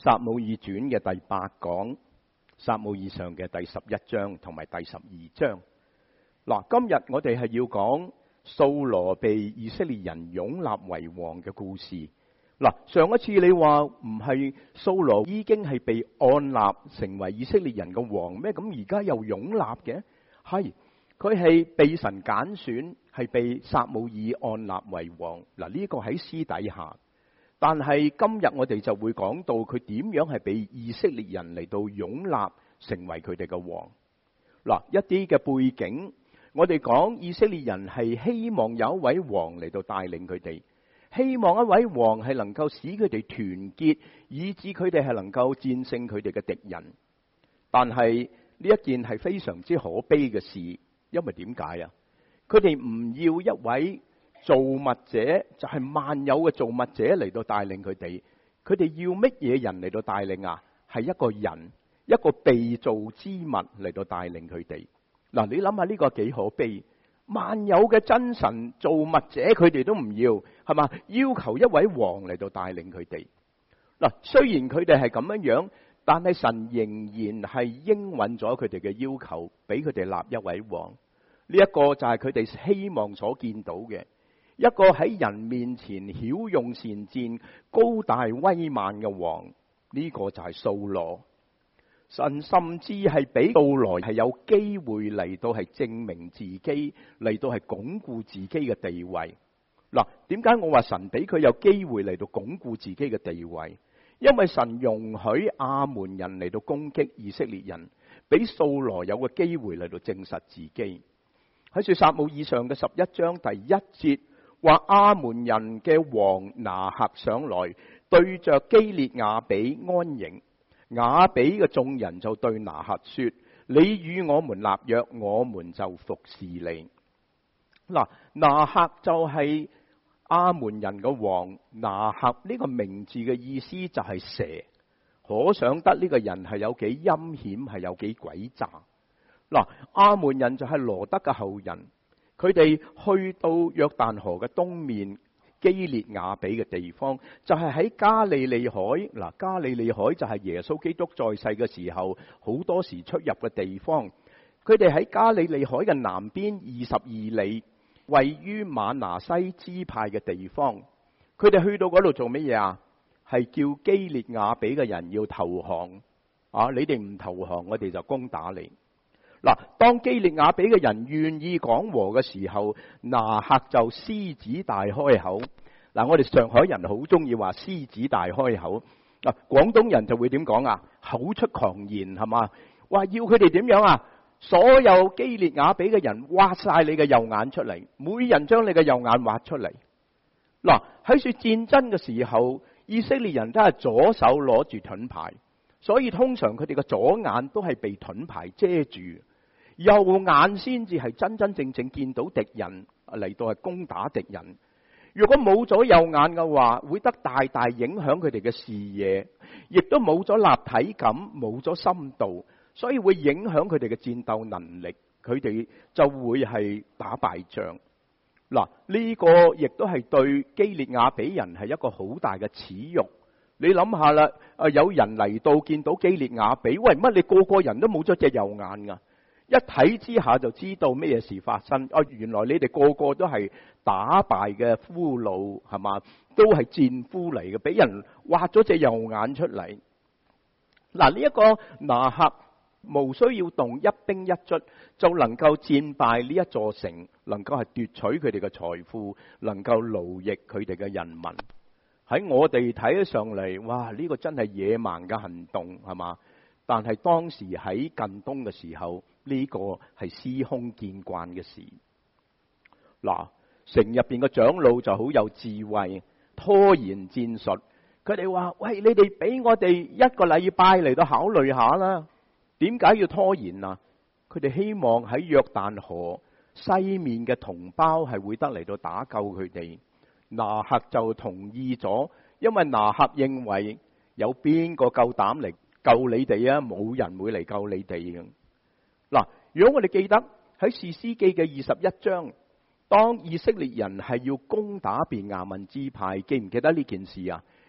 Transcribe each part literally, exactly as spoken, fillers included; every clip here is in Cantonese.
撒母耳傳嘅第八講，撒母耳上嘅第十一章同埋第十二章。嗱，今日我哋係要講掃羅被以色列人擁立為王嘅故事。嗱，上一次你話唔係掃羅已經係被按立成為以色列人嘅王咩？咁而家又擁立嘅？係，佢係被神揀選，係被撒母耳按立為王。嗱，呢個喺私底下，但係今日我哋就會講到佢點樣係被以色列人嚟到擁立成為佢哋嘅王。嗱，一啲嘅背景，我哋講以色列人係希望有一位王嚟到帶領佢哋。希望一位王係能夠使佢哋團結，以致佢哋係能夠戰勝佢哋嘅敵人。但係呢一件係非常之可悲嘅事，因為點解啊？佢哋唔要一位造物者，就係萬有嘅造物者嚟到帶領佢哋。佢哋要乜嘢人嚟到帶領啊？係一個人，一個被造之物嚟到帶領佢哋。嗱，你諗下呢個幾可悲？萬有嘅真神造物者，佢哋都唔要，係嘛？要求一位王嚟到帶領佢哋。嗱，雖然佢哋係咁樣樣，但係神仍然係應允咗佢哋嘅要求，俾佢哋立一位王。呢一個就係佢哋希望所見到嘅一個喺人面前曉用善戰、高大威猛嘅王。呢個就係掃羅。神甚至係俾掃羅係有機會嚟到係證明自己，嚟到係鞏固自己嘅地位。嗱，點解我話神俾佢有機會嚟到鞏固自己嘅地位？因為神容許亞捫人嚟到攻擊以色列人，俾掃羅有個機會嚟到證實自己。喺說撒母耳上嘅十一章第一節話，亞捫人嘅王拿轄上來，對着基列雅比安營。雅比嘅眾人就對拿轄說：你與我們立約，我們就服侍你。嗱，拿轄就係亞捫人嘅王。拿轄呢個名字嘅意思就係蛇，可想得呢個人係有幾陰險，係有幾詭詐。嗱，亞捫人就係羅得嘅後人，佢哋去到約旦河嘅東面基列雅比嘅地方，就係喺加利利海。嗱，加利利海就係耶穌基督在世嘅時候好多時出入嘅地方。佢哋喺加利利海嘅南邊二十二里，位於瑪拿西支派嘅地方。佢哋去到嗰度做乜嘢啊？係叫基列雅比嘅人要投降啊！你哋唔投降，我哋就攻打你。嗱，當基列雅比嘅人願意講和嘅時候，拿轄就獅子大開口。嗱，我哋上海人好中意話獅子大開口。嗱，廣東人就會點講啊？口出狂言，係嘛？話要佢哋點樣啊？所有基列雅比嘅人挖晒你嘅右眼出嚟，每人將你嘅右眼挖出嚟。嗱，喺說戰爭嘅時候，以色列人都係左手攞住盾牌，所以通常佢哋嘅左眼都係被盾牌遮住。右眼先至係真真正正見到敵人嚟到係攻打敵人。如果冇咗右眼嘅話，會得大大影響佢哋嘅視野，亦都冇咗立體感，冇咗深度，所以會影響佢哋嘅戰鬥能力，佢哋就會係打敗仗。嗱，呢個亦都係對基列雅比人係一個好大嘅恥辱。你諗下啦，啊有人嚟到見到基列雅比，喂，乜你個個人都冇咗隻右眼噶？一睇之下就知道咩事發生。哦，原來你哋個個都係打敗嘅俘虜，係嘛？都係戰俘嚟嘅，俾人挖咗隻右眼出嚟。嗱，呢一個拿轄無需要動一兵一卒就能夠戰敗呢一座城，能夠係奪取佢哋嘅財富，能夠奴役佢哋嘅人民。喺我哋睇起上嚟，哇！呢個真係野蠻嘅行動，係嘛？但係當時喺近東嘅時候，呢個係司空見慣嘅事。嗱，城入邊嘅長老就好有智慧，拖延戰術。佢哋話：喂，你哋俾我哋一個禮拜嚟到考慮下啦。點解要拖延啊？佢哋希望喺約旦河西面嘅同胞係會得嚟到打救佢哋。拿轄就同意咗，因為拿轄認為有邊個夠膽嚟救你哋啊？冇人會嚟救你哋嘅。嗱，如果我哋記得喺士師記嘅二十一章，當以色列人係要攻打便雅憫支派，記唔記得呢件事啊？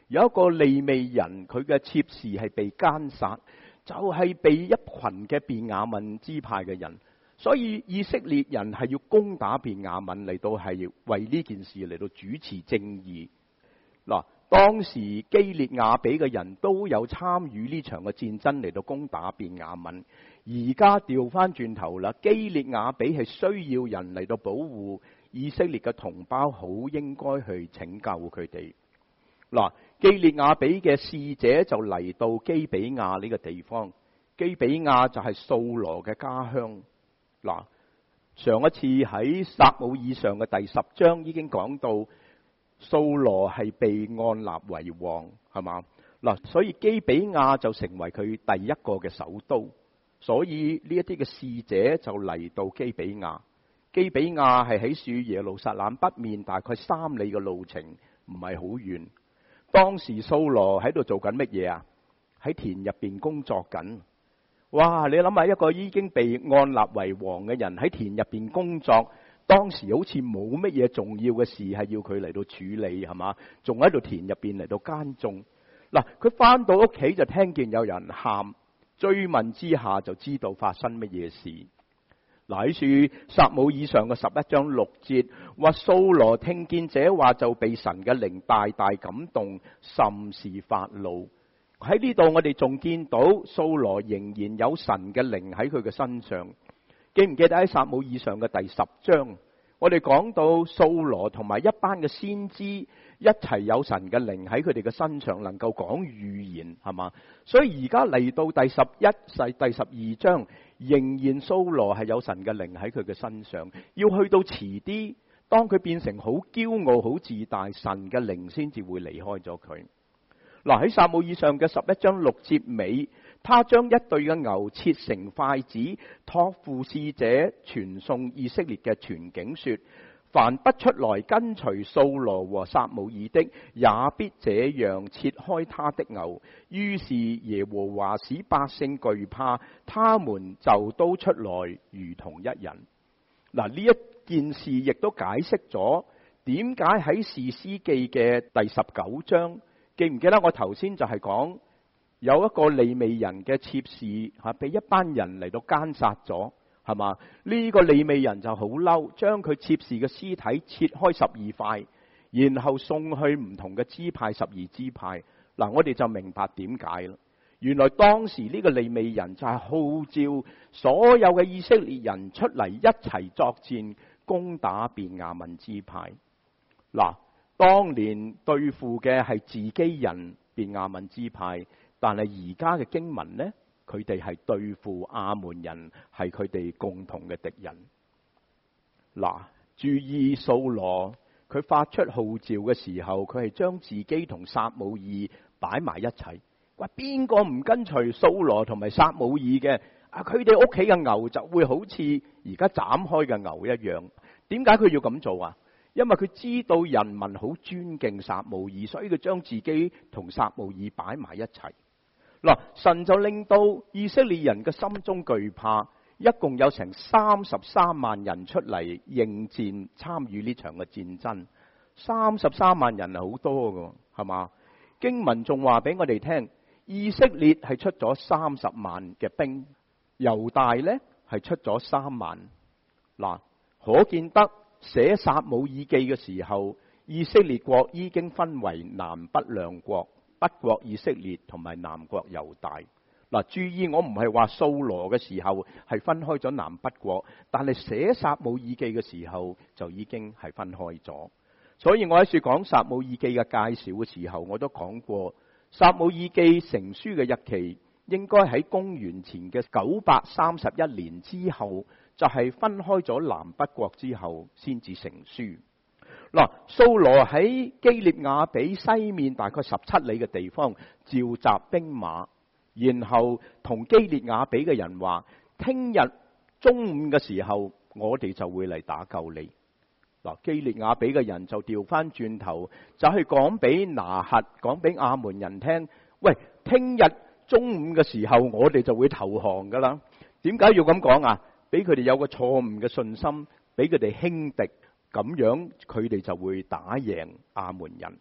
有一個利未人，佢嘅妾侍係被姦殺，就係、是、被一群嘅便雅憫支派嘅人，所以以色列人係要攻打便雅憫嚟到係為呢件事嚟到主持正義。嗱，當時基列雅比嘅人都有參與呢場嘅戰爭嚟到攻打便雅憫，而家調翻轉頭啦，基列雅比係需要人嚟到保護以色列嘅同胞，好應該去拯救佢哋。嗱，基列雅比嘅使者就嚟到基比亞呢個地方，基比亞就係掃羅嘅家鄉。嗱，上一次喺撒母耳上嘅第十章已經講到，掃羅係被按立為王，係嘛？嗱，所以基比亞就成為佢第一個嘅首都，所以呢一啲嘅使者就嚟到基比亞。基比亞係喺處耶路撒冷北面大概三里嘅路程，唔係好遠。當時掃羅喺度做緊乜嘢啊？喺田入邊工作緊。哇！你諗下，一個已經被按立為王嘅人喺田入邊工作，當時好似冇乜嘢重要嘅事係要佢嚟到處理，係嘛？仲喺度田入邊嚟到耕種。嗱，佢翻到屋企就聽見有人喊，追問之下就知道發生乜嘢事。嗱，喺處撒母耳上嘅十一章六節話，掃羅聽見這話就被神嘅靈大大感動，甚是發怒。喺呢度我哋仲見到掃羅仍然有神嘅靈喺佢嘅身上。記唔記得喺撒母耳上嘅第十章，我哋講到掃羅同埋一班嘅先知一齊有神嘅靈喺佢哋嘅身上，能夠講預言，係嘛？所以而家嚟到第十一世第十二章，仍然掃羅係有神嘅靈喺佢嘅身上。要去到遲啲，當佢變成好驕傲、好自大，神嘅靈先至會離開咗佢。嗱，喺撒母耳上嘅十一章六節尾，他將一對嘅牛切成筷子，託付使者傳送以色列嘅全景說：凡不出來跟隨掃羅和撒母耳的，也必這樣切開他的牛。於是耶和華使百姓懼怕，他們就都出來如同一人。嗱，呢一件事亦都解釋咗點解喺士師記嘅第十九章，記唔記得我頭先就係講有一個利未人嘅妾侍吓，俾一班人嚟到姦殺咗，係嘛？呢個利未人就好嬲，將佢妾侍嘅屍體切開十二塊，然後送去唔同嘅支派，十二支派。嗱，我哋就明白點解啦。原來當時呢個利未人就係號召所有嘅以色列人出嚟一齊作戰，攻打便雅憫支派。嗱，當年對付嘅係自己人便雅憫支派，但係而家嘅經文呢，佢哋係對付亞捫人，係佢哋共同嘅敵人。嗱，注意掃羅佢發出號召嘅時候，佢係將自己同撒母耳擺埋一齊。喂，邊個唔跟隨掃羅同埋撒母耳嘅啊？佢哋屋企嘅牛就會好似而家斬開嘅牛一樣。點解佢要咁做啊？因為佢知道人民好尊敬撒母耳，所以佢將自己同撒母耳擺埋一齊。嗱，神就令到以色列人嘅心中懼怕，一共有成三十三萬人出嚟應戰，參與呢場嘅戰爭。三十三萬人係好多㗎，係嘛？經文仲話俾我哋聽，以色列係出咗三十萬嘅兵，猶大呢係出咗三萬。嗱，可見得寫撒母耳記嘅時候，以色列國已經分為南北兩國，北國以色列同埋南國猶大。嗱，注意，我唔係話掃羅嘅時候係分開咗南北國，但係寫撒母耳記嘅時候就已經係分開咗。所以我喺處講撒母耳記嘅介紹嘅時候，我都講過，撒母耳記成書嘅日期應該喺公元前嘅九百三十一年之後，就係分開咗南北國之後先至成書。嗱，掃羅喺基列雅比西面大概十七里嘅地方召集兵馬，然後同基列雅比嘅人話：聽日中午嘅時候，我哋就會嚟打救你。嗱，基列雅比嘅人就調翻轉頭，就去講俾拿轄，講俾亞捫人聽：喂，聽日中午嘅時候，我哋就會投降噶啦。點解要咁講啊？俾佢哋有個錯誤嘅信心，俾佢哋輕敵，咁樣佢哋就會打贏亞捫人。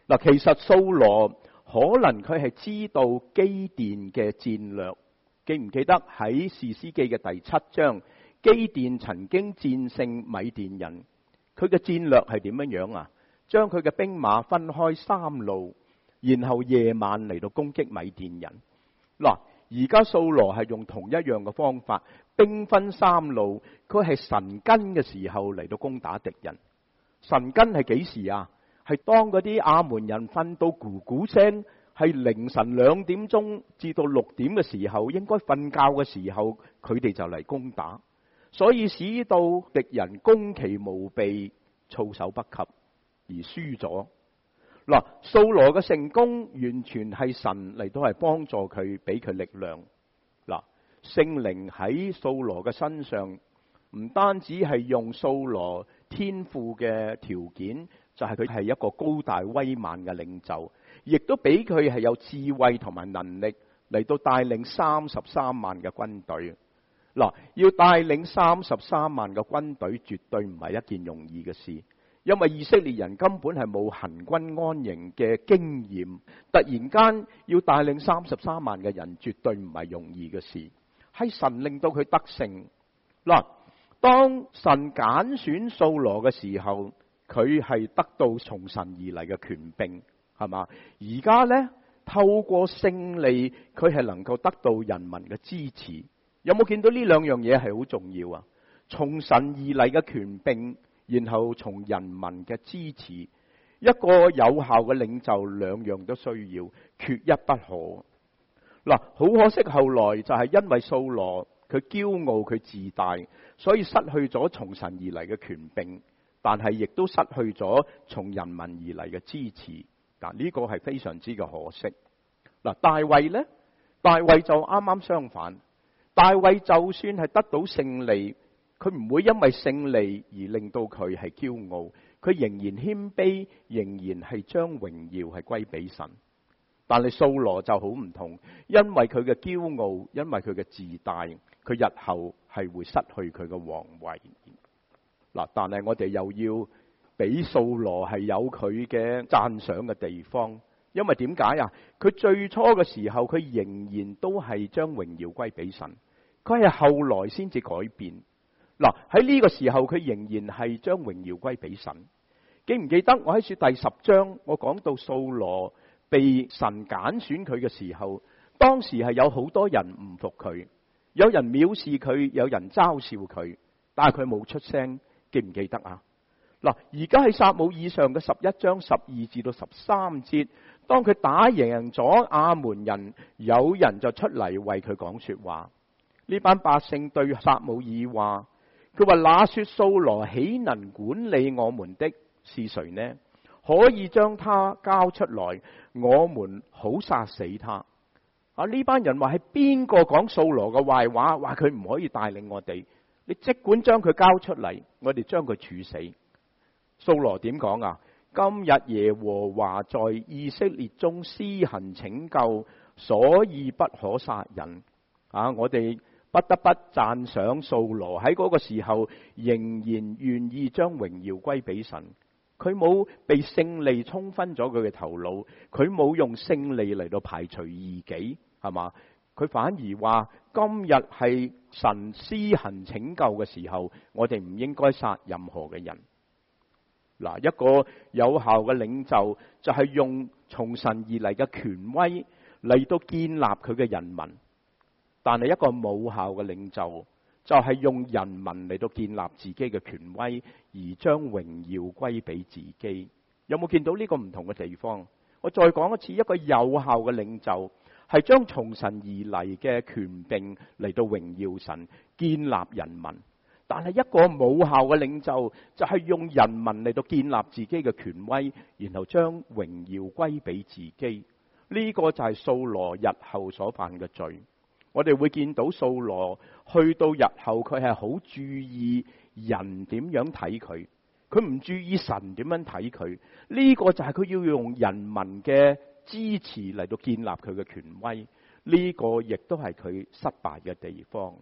嗱，其實掃羅可能佢係知道基甸嘅戰略，記唔記得喺士師記嘅第七章，基甸曾經戰勝米甸人，佢嘅戰略係點樣樣啊？將佢嘅兵馬分開三路，然後夜晚嚟到攻擊米甸人。嗱，而家掃羅係用同一樣嘅方法，兵分三路，佢係晨更嘅時候嚟到攻打敵人。晨更係幾時啊？係當嗰啲亞捫人瞓到咕咕聲，係凌晨兩點鐘至到六點嘅時候，應該瞓覺嘅時候，佢哋就嚟攻打，所以使到敵人攻其無備，措手不及而輸咗。嗱，掃羅嘅成功完全係神嚟到係幫助佢，俾佢力量。嗱，聖靈喺掃羅嘅身上，唔單止係用掃羅天賦嘅條件，就係佢係一個高大威猛嘅領袖，亦都俾佢係有智慧同埋能力嚟到帶領三十三萬嘅軍隊。嗱，要帶領三十三萬嘅軍隊，絕對唔係一件容易嘅事，因為以色列人根本係冇行軍安營嘅經驗，突然間要帶領三十三萬嘅人，絕對唔係容易嘅事，係神令到佢得勝。嗱，當神揀選掃羅嘅時候，佢係得到從神而嚟嘅權柄，係嘛？而家呢，透過勝利，佢係能夠得到人民嘅支持。有冇見到呢兩樣嘢係好重要啊？從神而嚟嘅權柄，然後從人民嘅支持，一個有效嘅領袖，兩樣都需要，缺一不可。嗱，好可惜，後來就係因為掃羅佢驕傲，佢自大，所以失去咗從神而嚟嘅權柄。但係亦都失去咗從人民而嚟嘅支持，嗱，呢個係非常之嘅可惜。嗱，大衛呢？大衛就啱啱相反。大衛就算係得到勝利，佢唔會因為勝利而令到佢係驕傲，佢仍然謙卑，仍然係將榮耀係歸俾神。但係掃羅就好唔同，因為佢嘅驕傲，因為佢嘅自大，佢日後係會失去佢嘅皇位。嗱，但係我哋又要俾掃羅係有佢嘅讚賞嘅地方，因為點解啊？佢最初嘅時候，佢仍然都係將榮耀歸俾神，佢係後來先至改變。嗱，喺呢個時候，佢仍然係將榮耀歸俾神。記唔記得我喺書第十章，我講到掃羅被神揀選佢嘅時候，當時係有好多人唔服佢，有人藐視佢，有人嘲笑佢，但係佢冇出聲。記唔記得啊？嗱，而家喺撒母耳上嘅十一章十二至到十三節，當佢打贏咗亞捫人，有人就出嚟為佢講說話。呢班百姓對撒母耳話：佢話那說掃羅豈能管理我們的是誰呢？可以將他交出來，我們好殺死他。啊！呢班人話係邊個講掃羅嘅壞話，話佢唔可以帶領我哋？你即管將佢交出嚟，我哋將佢處死。掃羅點講啊？今日耶和華在以色列中施行拯救，所以不可殺人。啊！我哋不得不讚賞掃羅喺嗰個時候仍然願意將榮耀歸俾神。佢冇被勝利沖昏咗佢嘅頭腦，佢冇用勝利嚟到排除異己，係嘛？佢反而話今日係神施行拯救嘅時候，我哋唔應該殺任何嘅人。嗱，一個有效嘅領袖就係用從神而嚟嘅權威嚟到建立佢嘅人民，但係一個冇效嘅領袖就係用人民嚟到建立自己嘅權威，而將榮耀歸俾自己。有冇見到呢個唔同嘅地方？我再講一次，一個有效嘅領袖係將從神而嚟嘅權柄嚟到榮耀神，建立人民。但係一個冇效嘅領袖就係用人民嚟到建立自己嘅權威，然後將榮耀歸俾自己。呢個就係掃羅日後所犯嘅罪。我哋會見到掃羅去到日後，佢係好注意人點樣睇佢，佢唔注意神點樣睇佢。呢個就係佢要用人民嘅支持嚟到建立佢嘅權威。呢個亦都係佢失敗嘅地方。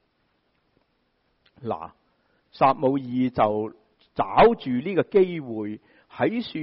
嗱，撒母耳就找住呢個機會喺樹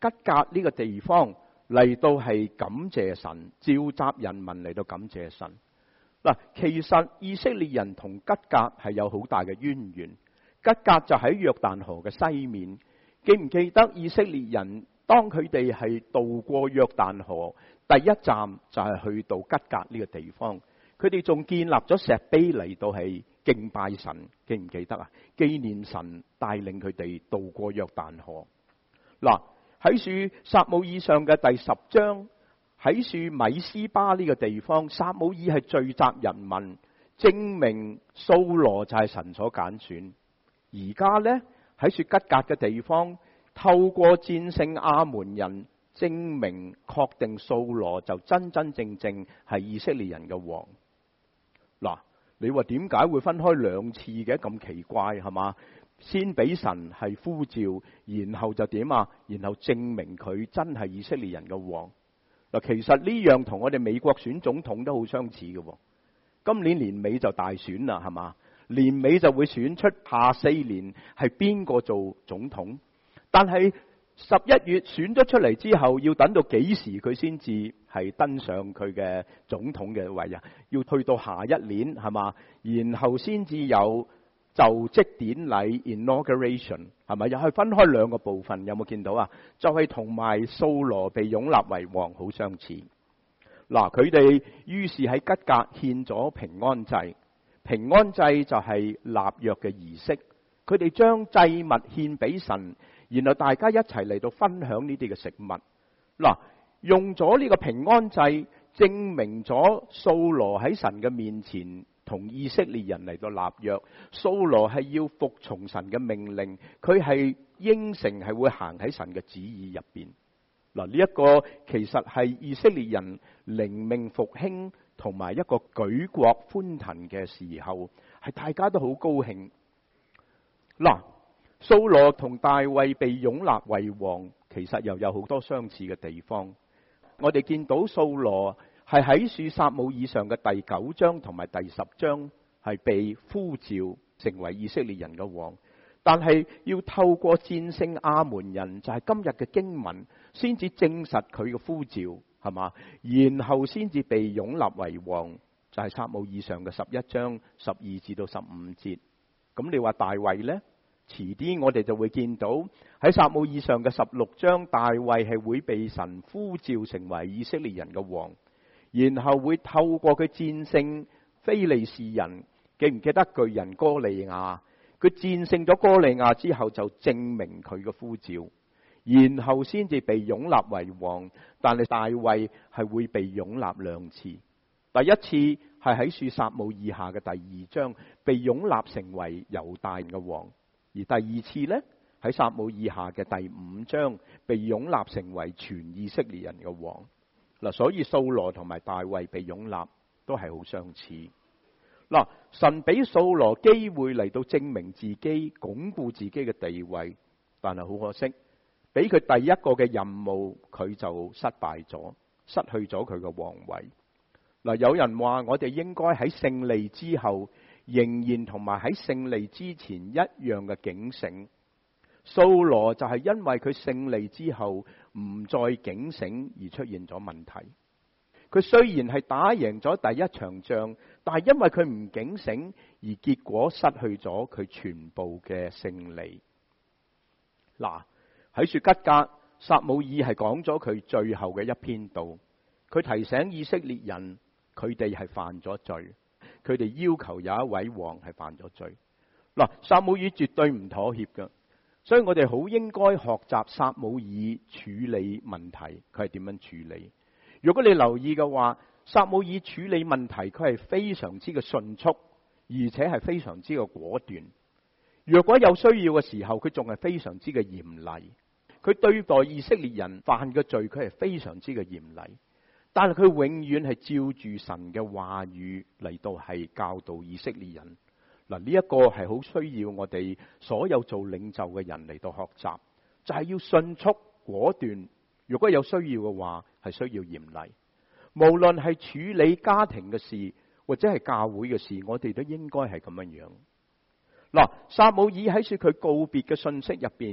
吉甲呢個地方嚟到係感謝神，召集人民嚟到感謝神。嗱，其實以色列人同吉甲係有好大嘅淵源。吉甲就喺約旦河嘅西面，記唔記得以色列人當佢哋係渡過約旦河，第一站就係去到吉甲呢個地方。佢哋仲建立咗石碑嚟到係敬拜神，記唔記得啊？紀念神帶領佢哋渡過約旦河。嗱，喺書撒母耳上嘅第十章，喺書米斯巴呢個地方，撒母耳係聚集人民，證明掃羅就係神所揀選。而家呢，喺書吉甲嘅地方，透過戰勝亞門人，證明確定掃羅就真真正正係以色列人嘅王。嗱，你話點解會分開兩次嘅？咁奇怪係嘛？先俾神係呼召，然後就點啊？然後證明佢真係以色列人嘅王。嗱，其實呢樣同我哋美國選總統都好相似嘅。今年年尾就大選啦，係嘛？年尾就會選出下四年係邊個做總統。但係十一月選咗出嚟之後，要等到幾時佢先至係登上佢嘅總統嘅位啊？要去到下一年係嘛？然後先至有就職典禮 inauguration 係咪？又係分開兩個部分，有冇見到啊？就係同埋掃羅被擁立為王好相似。嗱，佢哋於是喺吉甲獻咗平安祭。平安祭就係立約嘅儀式，佢哋將祭物獻俾神，然後大家一齊嚟到分享呢啲嘅食物。嗱，用咗呢個平安祭，證明咗掃羅喺神嘅面前同以色列人嚟到立約。掃羅係要服從神嘅命令，佢係應承係會行喺神嘅旨意入邊。嗱，呢一個其實係以色列人靈命復興同埋一個舉國歡騰嘅時候，係大家都好高興。嗱，掃羅同大衛被擁立為王，其實又有好多相似嘅地方。我哋見到掃羅係喺書撒母耳上嘅第九章同埋第十章係被呼召成為以色列人嘅王，但係要透過戰勝亞門人，就係今日嘅經文，先至證實佢嘅呼召，係嘛？然後先至被擁立為王，就係撒母耳上嘅十一章十二至到十五節。咁你話大衛呢？遲啲我哋就會見到喺撒母耳上嘅十六章，大衛係會被神呼召成為以色列人嘅王，然後會透過佢戰勝非利士人。記唔記得巨人哥利亞？佢戰勝咗哥利亞之後，就證明佢嘅呼召，然後先至被擁立為王。但係大衛係會被擁立兩次，第一次係喺書撒母耳下嘅第二章，被擁立成為猶大嘅王。而第二次呢，喺撒母耳下嘅第五章，被擁立成為全以色列人嘅王。嗱，所以掃羅同埋大衛被擁立都係好相似。嗱，神俾掃羅機會嚟到證明自己，鞏固自己嘅地位，但係好可惜，俾佢第一個嘅任務，佢就失敗咗，失去咗佢嘅皇位。嗱，有人話我哋應該喺勝利之後，仍然同埋喺勝利之前一樣嘅警醒。掃羅就係因為佢勝利之後唔再警醒而出現咗問題。佢雖然係打贏咗第一場仗，但係因為佢唔警醒，而結果失去咗佢全部嘅勝利。嗱，喺書吉甲，撒母耳係講咗佢最後嘅一篇道，佢提醒以色列人，佢哋係犯咗罪。佢哋要求有一位王係犯咗罪。嗱，撒母耳絕對唔妥協㗎，所以我哋好應該學習撒母耳處理問題，佢係點樣處理。如果你留意嘅話，撒母耳處理問題，佢係非常之嘅迅速，而且係非常之嘅果斷。若果有需要嘅時候，佢仲係非常之嘅嚴厲。佢對待以色列人犯嘅罪，佢係非常之嘅嚴厲。但係佢永遠係照住神嘅話語嚟到係教導以色列人。嗱，呢一個係好需要我哋所有做領袖嘅人嚟到學習，就係要迅速果斷。如果有需要嘅話，係需要嚴厲。無論係處理家庭嘅事或者係教會嘅事，我哋都應該係咁樣樣。嗱，撒母耳喺說佢告別嘅信息入邊，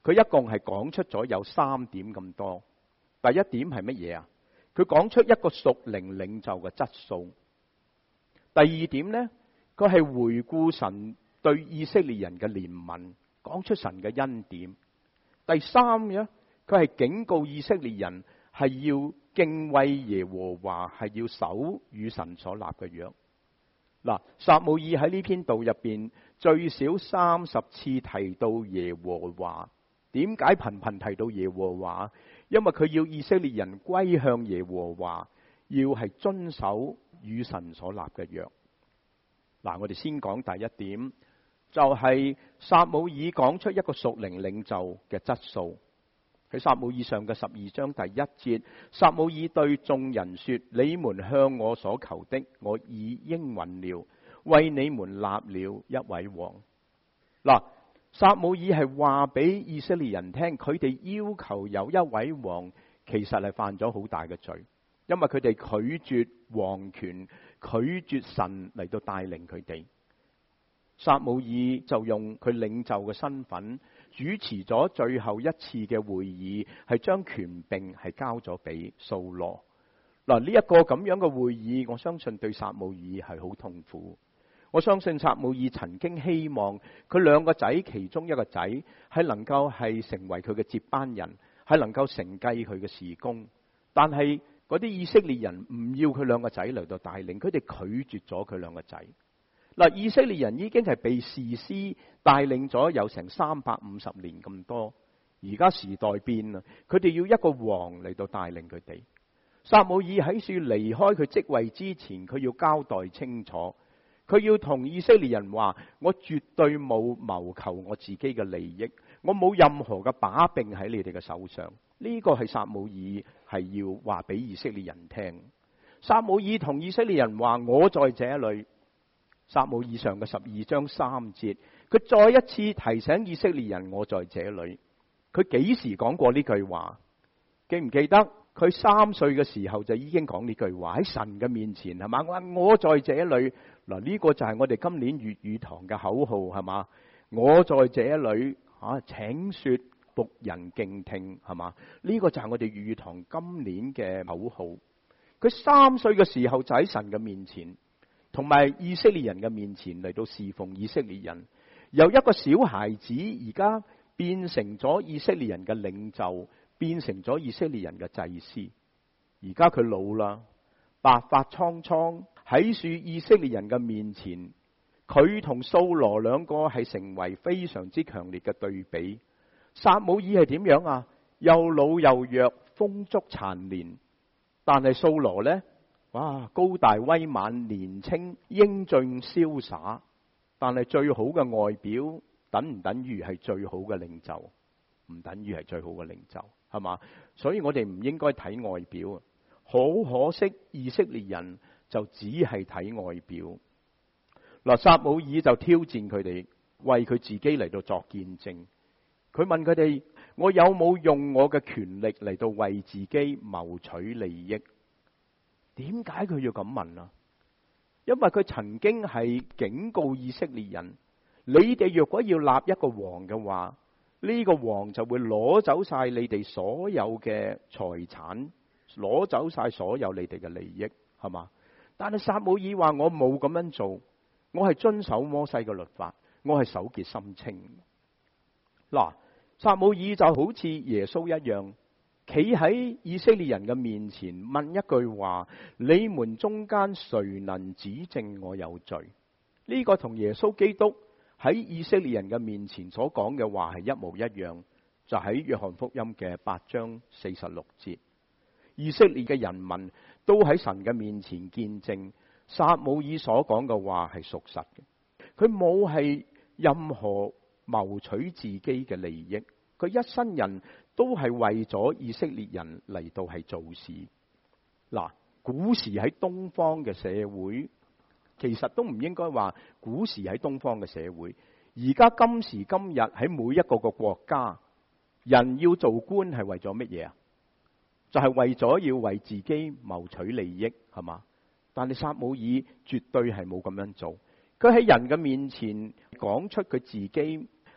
佢一共係講出咗有三點咁多。第一點係乜嘢啊？佢講出一個屬靈領袖嘅質素。第二點呢，佢係回顧神對以色列人嘅憐憫，講出神嘅恩典。第三呢，佢係警告以色列人係要敬畏耶和華，係要守與神所立嘅約。嗱，撒母耳喺呢篇道入邊最少三十次提到耶和華。點解頻頻提到耶和華？因為佢要以色列人歸向耶和華，要係遵守與神所立嘅約。嗱，我哋先講第一點，就係撒母耳講出一個屬靈領袖嘅質素。喺撒母耳上嘅十二章第一節，撒母耳對眾人說：你們向我所求的，我已應允了，為你們立了一位王。嗱，撒母耳係話俾以色列人聽，佢哋要求有一位王，其實係犯咗好大嘅罪，因為佢哋拒絕王權，拒絕神嚟到帶領佢哋。撒母耳就用佢領袖嘅身份主持咗最後一次嘅會議，係將權柄係交咗俾掃羅。嗱，呢一個咁樣嘅會議，我相信對撒母耳係好痛苦。我相信撒母耳曾經希望佢兩個仔其中一個仔係能夠係成為佢嘅接班人，係能夠承繼佢嘅事工。但係嗰啲以色列人唔要佢兩個仔嚟到帶領，佢哋拒絕咗佢兩個仔。嗱，以色列人已經係被士師帶領咗有成三百五十年咁多，而家時代變啦，佢哋要一個王嚟到帶領佢哋。撒母耳喺處離開佢職位之前，佢要交代清楚。佢要同以色列人話：我絕對冇謀求我自己嘅利益，我冇任何嘅把柄喺你哋嘅手上。呢個係撒母耳係要話俾以色列人聽。撒母耳同以色列人話：我在這裏。撒母耳上嘅十二章三節，佢再一次提醒以色列人：我在這裏。佢幾時講過呢句話？記唔記得？佢三歲嘅時候就已經講呢句話喺神嘅面前，係嘛？我話我在這裏。嗱，呢個就係我哋今年粵語堂嘅口號，係嘛？我在這裏啊，請說僕人敬聽，係嘛？呢個就係我哋粵語堂今年嘅口號。佢三歲嘅時候就喺神嘅面前，同埋以色列人嘅面前嚟到侍奉以色列人。由一個小孩子而家變成咗以色列人嘅領袖，變成咗以色列人嘅祭司。而家佢老啦，白髮蒼蒼。喺樹以色列人嘅面前，佢同掃羅兩個係成為非常之強烈嘅對比。撒母耳係點樣啊？又老又弱，風燭殘年。但係掃羅呢？哇，高大威猛，年青英俊瀟灑。但係最好嘅外表，等唔等於係最好嘅領袖？唔等於係最好嘅領袖，係嘛？所以我哋唔應該睇外表啊！好可惜，以色列人就只係睇外表。嗱，撒母耳就挑戰佢哋，為佢自己嚟到作見證。佢問佢哋：我有冇用我嘅權力嚟到為自己謀取利益？點解佢要咁問啊？因為佢曾經係警告以色列人：你哋若果要立一個王嘅話，呢個王就會攞走晒你哋所有嘅財產，攞走晒所有你哋嘅利益，係嘛？但係撒母耳話：我冇咁樣做，我係遵守摩西嘅律法，我係手潔心清。嗱，撒母耳就好似耶穌一樣，企喺以色列人嘅面前問一句話：你們中間誰能指證我有罪？呢個同耶穌基督喺以色列人嘅面前所講嘅話係一模一樣，就喺約翰福音嘅八章四十六節。以色列嘅人民都喺神嘅面前見證撒母耳所講嘅話係屬實嘅，佢冇係任何謀取自己嘅利益，佢一生人都係為咗以色列人嚟到係做事。嗱，古時喺東方嘅社會，其實都唔應該話古時喺東方嘅社會，而家今時今日喺每一個個國家，人要做官係為咗乜嘢啊？就係為咗要為自己謀取利益，係嘛？但係撒母耳絕對係冇咁樣做。佢喺人嘅面前講出佢自己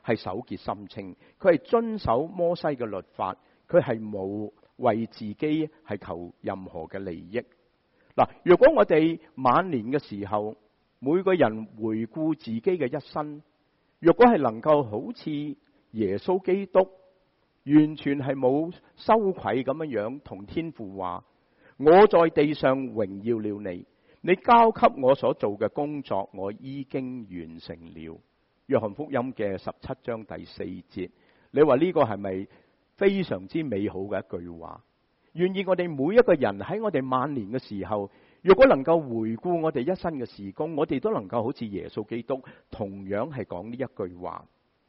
係手潔心清，佢係遵守摩西嘅律法，佢係冇為自己係求任何嘅利益。嗱，如果我哋晚年嘅時候，每個人回顧自己嘅一生，若果係能夠好似耶穌基督，完全係冇羞愧咁樣樣同天父話：我在地上榮耀了你，你交給我所做嘅工作，我已經完成了。約翰福音嘅十七章第四節，你話呢個係咪非常之美好嘅一句話？願意我哋每一個人喺我哋晚年嘅時候，如果能夠回顧我哋一生嘅事工，我哋都能夠好似耶穌基督同樣係講呢一句話。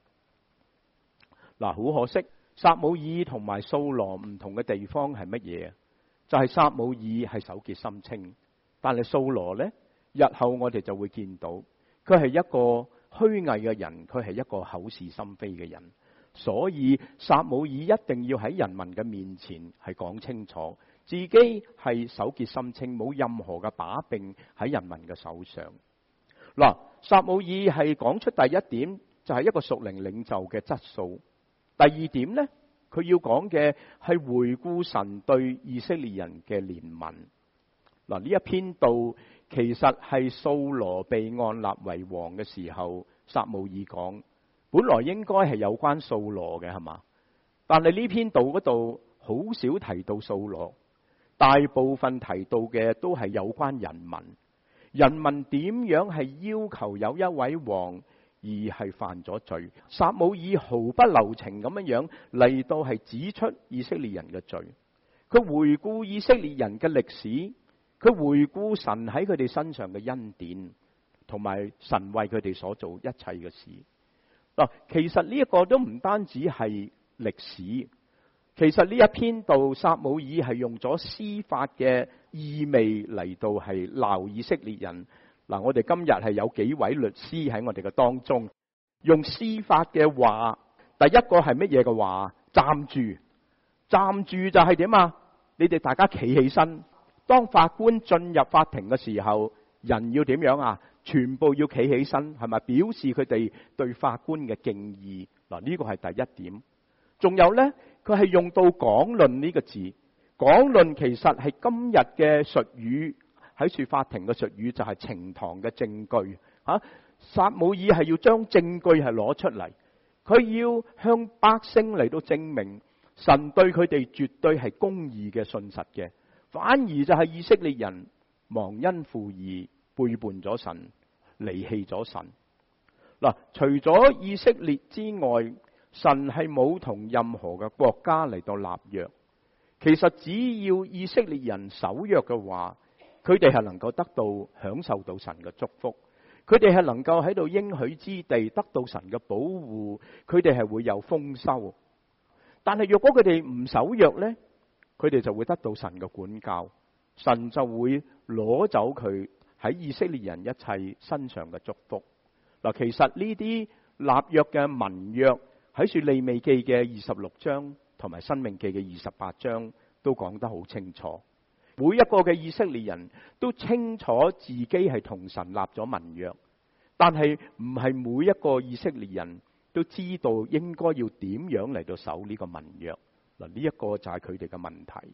嗱，好可惜，撒母耳同埋掃羅唔同嘅地方係乜嘢？就係撒母耳係手潔心清，但係掃羅呢，日後我哋就會見到佢係一個虛偽嘅人，佢係一個口是心非嘅人。所以撒母耳一定要喺人民嘅面前係講清楚，自己係手潔心清，冇任何嘅把柄喺人民嘅手上。嗱，撒母耳係講出第一點，就係一個屬靈領袖嘅質素。第二點呢，佢要講嘅係回顧神對以色列人嘅憐憫。嗱，呢一篇道其實係掃羅被按立為王嘅時候，撒母耳講。本來應該係有關掃羅嘅，係嘛？但係呢篇道嗰度好少提到掃羅，大部分提到嘅都係有關人民。人民點樣係要求有一位王而係犯咗罪？撒母耳毫不留情咁樣樣嚟到係指出以色列人嘅罪。佢回顧以色列人嘅歷史，佢回顧神喺佢哋身上嘅恩典，同埋神為佢哋所做一切嘅事。嗱，其實呢一個都唔單止係歷史，其實呢一篇道撒母耳係用咗司法嘅意味嚟到係鬧以色列人。嗱，我哋今日係有幾位律師喺我哋嘅當中，用司法嘅話，第一個係乜嘢嘅話？站住，站住就係點啊？你哋大家企起身，當法官進入法庭嘅時候，人要點樣啊？全部要企起身，係咪表示佢哋對法官嘅敬意？嗱，呢個係第一點。仲有呢，佢係用到講論呢個字，講論其實係今日嘅術語，喺說法庭嘅術語就係呈堂嘅證據。吓，撒母耳係要將證據係攞出嚟，佢要向百姓嚟到證明神對佢哋絕對係公義嘅信實嘅，反而就係以色列人忘恩負義，背叛咗神，離棄咗神。嗱，除咗以色列之外，神係冇同任何嘅國家嚟到立約。其實只要以色列人守約嘅話，佢哋係能夠得到享受到神嘅祝福，佢哋係能夠喺度應許之地得到神嘅保護，佢哋係會有豐收。但係若果佢哋唔守約呢，佢哋就會得到神嘅管教，神就會攞走佢喺以色列人一切身上嘅祝福。嗱，其實呢啲立約嘅盟約喺說利未記嘅二十六章同埋申命記嘅二十八章都講得好清楚。每一個嘅以色列人都清楚自己係同神立咗盟約，但係唔係每一個以色列人都知道應該要點樣嚟到守呢個盟約。嗱，呢一個就係佢哋嘅問題。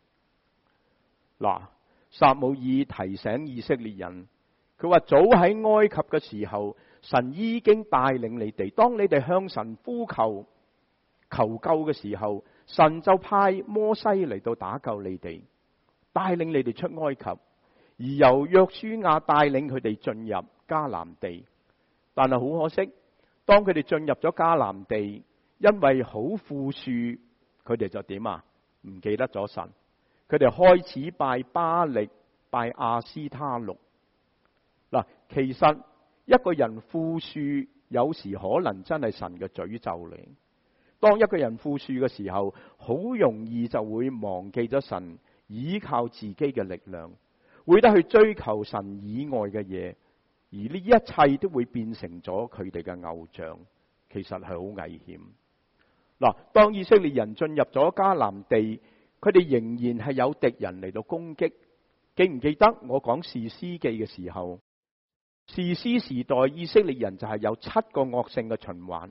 嗱，撒母耳提醒以色列人，佢話早喺埃及嘅時候，神已經帶領你哋。當你哋向神呼求求救嘅時候，神就派摩西嚟到打救你哋，帶領你哋出埃及，而由約書亞帶領佢哋進入迦南地。但係好可惜，當佢哋進入咗迦南地，因為好富庶，佢哋就點啊？唔記得咗神，佢哋開始拜巴力、拜亞斯他錄。嗱，其實一個人富庶，有時可能真係神嘅詛咒嚟。當一個人富庶嘅時候，好容易就會忘記咗神，依靠自己嘅力量，會得去追求神以外嘅嘢，而呢一切都會變成咗佢哋嘅偶像，其實係好危險。嗱，當以色列人進入咗迦南地，佢哋仍然係有敵人嚟到攻擊。記唔記得我講士師記嘅時候，士師時代以色列人就係有七個惡性嘅循環。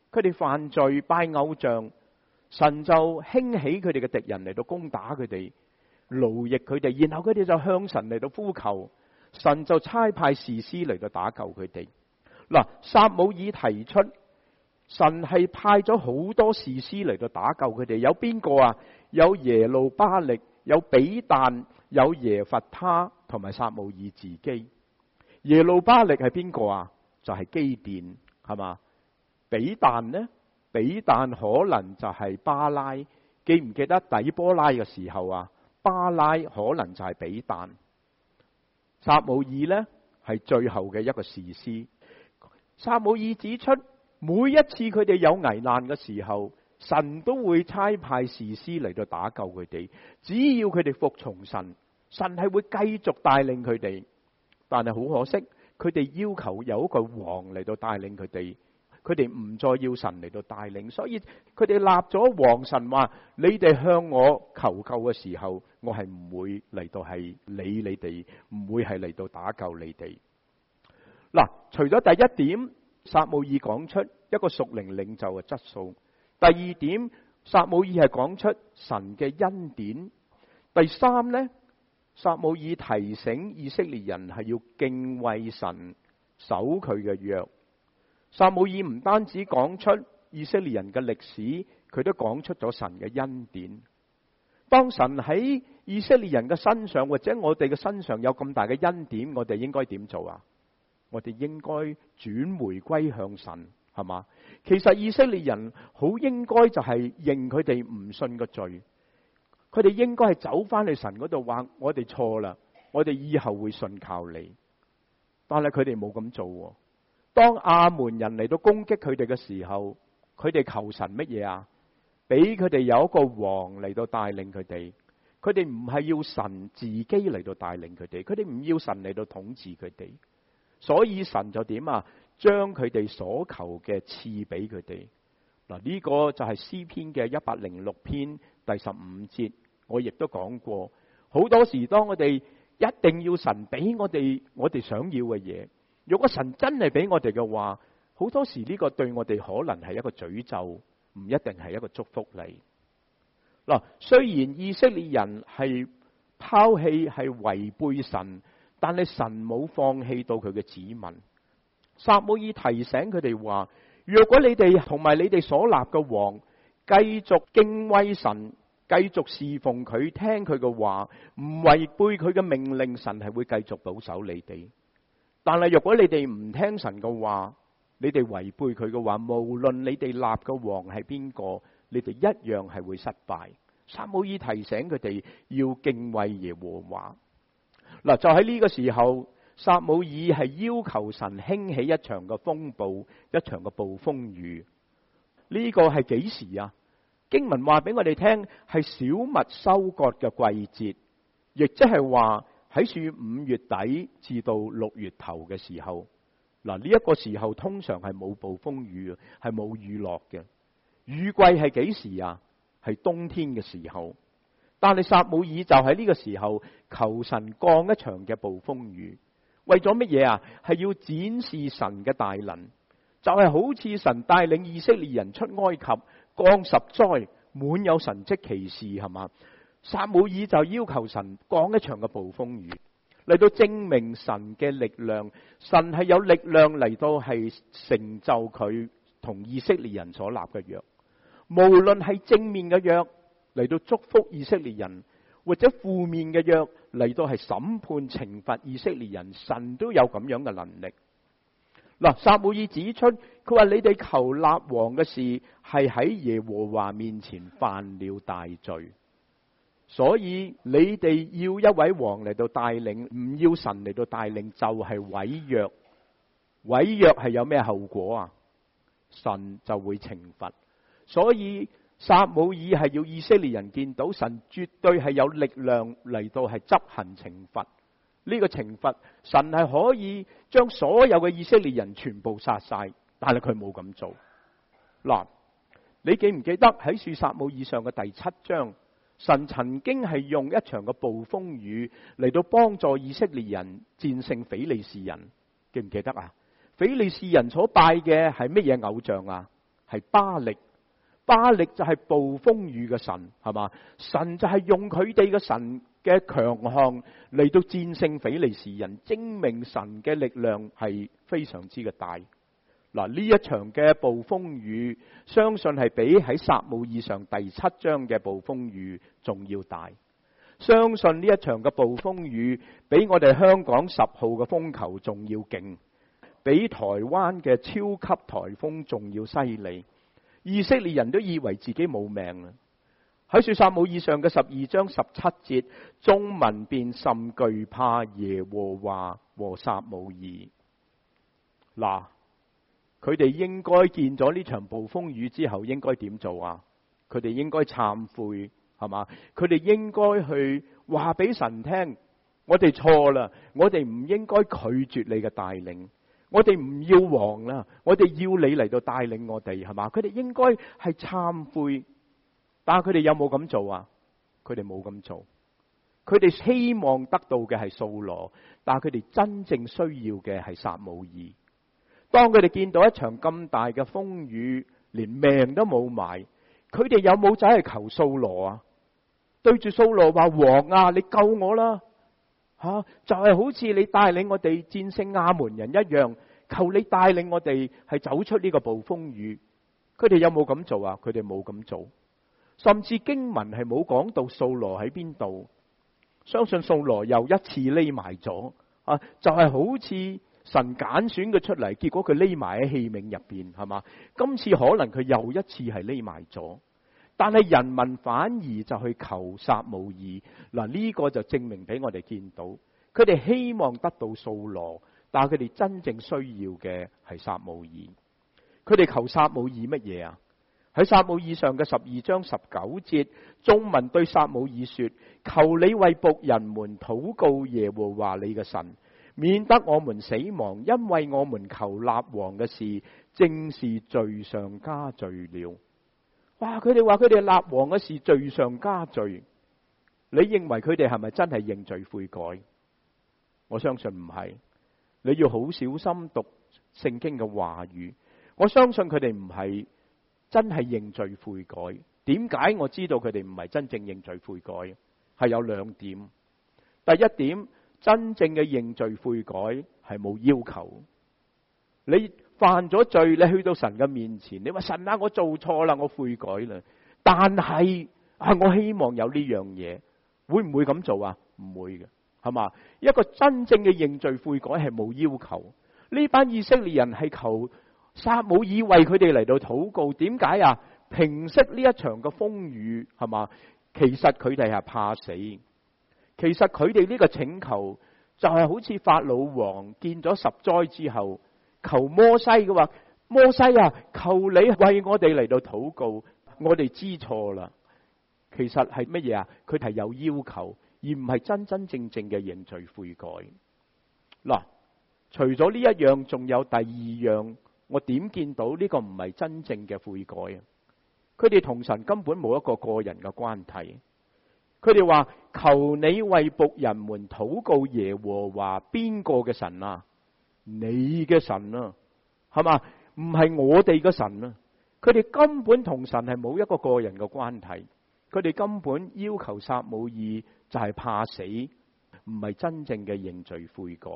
佢哋犯罪拜偶像，神就興起佢哋嘅敵人嚟到攻打佢哋，奴役佢哋，然後佢哋就向神嚟到呼求，神就差派士師嚟到打救佢哋。嗱，撒母耳提出神係派咗好多士師嚟到打救佢哋，有邊個啊？有耶路巴力，有比但，有耶弗他，同埋撒母耳自己。耶路巴力係邊個啊？就係基甸，係嘛？比但呢？比但可能就係巴拉，記唔記得底波拉嘅時候啊？巴拉可能就係比但。撒母耳呢係最後嘅一個士師。撒母耳指出，每一次佢哋有危難嘅時候，神都會差派士師嚟到打救佢哋。只要佢哋服從神，神係會繼續帶領佢哋。但係好可惜，佢哋要求有一個王嚟到帶領佢哋。佢哋唔再要神嚟到帶領，所以佢哋立咗王。神話，你哋向我求救嘅時候，我係唔會嚟到係理你哋，唔會係嚟到打救你哋。嗱，除咗第一點，撒母耳講出一個屬靈領袖嘅質素。第二點，撒母耳係講出神嘅恩典。第三呢，撒母耳提醒以色列人係要敬畏神，守佢嘅約。撒母耳唔單止講出以色列人嘅歷史，佢都講出咗神嘅恩典。當神喺以色列人嘅身上，或者我哋嘅身上有咁大嘅恩典，我哋應該點做啊？我哋應該轉回歸向神，係嘛？其實以色列人好應該就係認佢哋唔信嘅罪，佢哋應該係走翻去神嗰度話：我哋錯啦，我哋以後會信靠你。但係佢哋冇咁做。當亞門人嚟到攻擊佢哋嘅時候，佢哋求神乜嘢啊？俾佢哋有一個王嚟到帶領佢哋。佢哋唔係要神自己嚟到帶領佢哋，佢哋唔要神嚟到統治佢哋。所以神就點啊？將佢哋所求嘅賜俾佢哋。嗱，呢個就係詩篇嘅一百零六篇第十五節。我亦都講過，好多時當我哋一定要神俾我哋我哋想要嘅嘢。如果神真係俾我哋嘅話，好多時呢個對我哋可能係一個詛咒，唔一定係一個祝福嚟。嗱，雖然以色列人係拋棄係違背神，但係神冇放棄到佢嘅子民。撒母耳提醒佢哋話：若果你哋同埋你哋所立嘅王繼續敬畏神，繼續侍奉佢，聽佢嘅話，唔違背佢嘅命令，神係會繼續保守你哋。但係若果你哋唔聽神嘅話，你哋違背佢嘅話，無論你哋立嘅王係邊個，你哋一樣係會失敗。撒母耳提醒佢哋要敬畏耶和華。嗱，就喺呢個時候，撒母耳係要求神興起一場嘅風暴，一場嘅暴風雨。呢個係幾時啊？經文話俾我哋聽，係小麥收割嘅季節，亦即係話喺處五月底至到六月頭嘅時候。嗱，呢一個時候通常係冇暴風雨，係冇雨落嘅。雨季係幾時啊？係冬天嘅時候。但係撒母耳就喺呢個時候求神降一場嘅暴風雨，為咗乜嘢啊？係要展示神嘅大能，就係、是、好似神帶領以色列人出埃及，降十災，滿有神蹟奇事，係嘛？撒母耳就要求神降一場嘅暴風雨，嚟到證明神嘅力量。神係有力量嚟到係成就佢同以色列人所立嘅約，無論係正面嘅約嚟到祝福以色列人，或者負面嘅約嚟到係審判懲罰以色列人，神都有咁樣嘅能力。嗱，撒母耳指出，佢話你哋求立王嘅事係喺耶和華面前犯了大罪，所以你哋要一位王嚟到帶領，唔要神嚟到帶領，就係毀約。毀約係有咩後果啊？神就會懲罰。所以撒母耳係要以色列人見到神絕對係有力量嚟到係執行懲罰。呢個懲罰，神係可以將所有嘅以色列人全部殺晒，但係佢冇咁做。嗱，你記唔記得喺書撒母耳上嘅第七章，神曾經係用一場嘅暴風雨嚟到幫助以色列人戰勝非利士人，記唔記得啊？非利士人所拜嘅係乜嘢偶像啊？ 係巴力。巴力就係暴風雨嘅神，係嘛？神就係用佢哋嘅神嘅強項嚟到戰勝非利士人，證明神嘅力量係非常之嘅大。嗱，呢一場嘅暴風雨，相信係比喺撒母耳上第七章嘅暴風雨仲要大。相信呢一場嘅暴風雨，比我哋香港十號嘅風球仲要勁，比台灣嘅超級颱風仲要犀利。以色列人都以為自己冇命啦。喺說撒母耳上嘅十二章十七節，眾民便甚懼怕耶和華和撒母耳。嗱，佢哋應該見咗呢場暴風雨之後，應該點做啊？佢哋應該懺悔，係嘛？佢哋應該去話俾神聽，我哋錯啦，我哋唔應該拒絕你嘅帶領。我哋唔要王啦，我哋要你嚟到帶領我哋，係嘛？佢哋應該係懺悔，但係佢哋有冇咁做啊？佢哋冇咁做。佢哋希望得到嘅係掃羅，但係佢哋真正需要嘅係撒母耳。當佢哋見到一場咁大嘅風雨，連命都冇埋，佢哋有冇走去求掃羅啊？對住掃羅話：王啊，你救我啦！吓、啊，就係、是、好似你帶領我哋戰勝亞門人一樣，求你帶領我哋係走出呢個暴風雨。佢哋有冇咁做啊？佢哋冇咁做，甚至經文係冇講到掃羅喺邊度。相信掃羅又一次匿埋咗啊！就係、是、好似神揀選佢出嚟，結果佢匿埋喺器皿入邊，係嘛？今次可能佢又一次係匿埋咗。但係人民反而就去求撒母耳，嗱，呢個就證明俾我哋見到，佢哋希望得到掃羅，但係佢哋真正需要嘅係撒母耳。佢哋求撒母耳乜嘢啊？喺撒母耳上嘅十二章十九節，眾民對撒母耳說：求你為僕人們禱告耶和華你嘅神，免得我們死亡，因為我們求立王嘅事正是罪上加罪了。哇！佢哋話佢哋立王嘅事罪上加罪，你認為佢哋係咪真係認罪悔改？我相信唔係。你要好小心讀聖經嘅話語。我相信佢哋唔係真係認罪悔改。點解我知道佢哋唔係真正認罪悔改？係有兩點。第一點，真正嘅認罪悔改係冇要求。你犯咗罪，你去到神嘅面前，你話神啊，我做錯啦，我悔改啦。但係啊，我希望有呢樣嘢，會唔會咁做啊？唔會嘅，係嘛？一個真正嘅認罪悔改係冇要求。呢班以色列人係求撒母耳為佢哋嚟到禱告，點解啊？平息呢一場嘅風雨，係嘛？其實佢哋係怕死。其實佢哋呢個請求就係好似法老王見咗十災之後，求摩西嘅話：摩西啊，求你為我哋嚟到禱告，我哋知錯啦。其實係乜嘢啊？佢係有要求，而唔係真真正正嘅認罪悔改。嗱，除咗呢一樣，仲有第二樣，我點見到呢個唔係真正嘅悔改啊？佢哋同神根本冇一個個人嘅關係。佢哋話：求你為僕人們禱告耶和華，邊個嘅神啊？你嘅神啊，係嘛？唔係我哋嘅神啊！佢哋根本同神係冇一個個人嘅關係。佢哋根本要求撒母耳就係怕死，唔係真正嘅認罪悔改。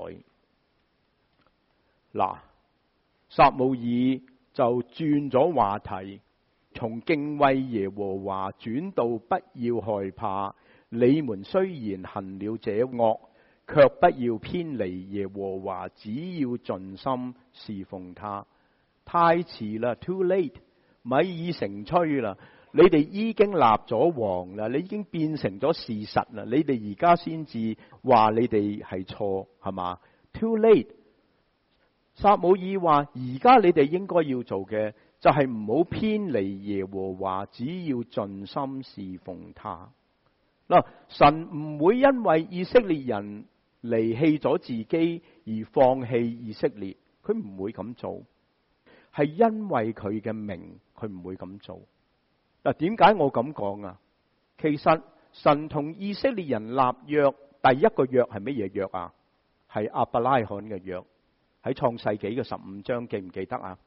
嗱，撒母耳就轉咗話題，從敬畏耶和華轉到不要害怕。你們雖然行了這惡，卻不要偏離耶和華，只要盡心侍奉他。太遲啦 ，too late， 米已成炊啦。你哋已經立咗王啦，你已經變成咗事實啦。你哋而家先至話你哋係錯，係嘛 ？too late。撒母耳話：而家你哋應該要做嘅就係唔好偏離耶和華，只要盡心侍奉他。嗱，神唔會因為以色列人離棄咗自己而放棄以色列，佢唔會咁做，係因為佢嘅名，佢唔會咁做。嗱，點解我咁講啊？其實神同以色列人立約，第一個約係乜嘢約啊？係亞伯拉罕嘅約，喺創世紀嘅十五章，記唔記得啊？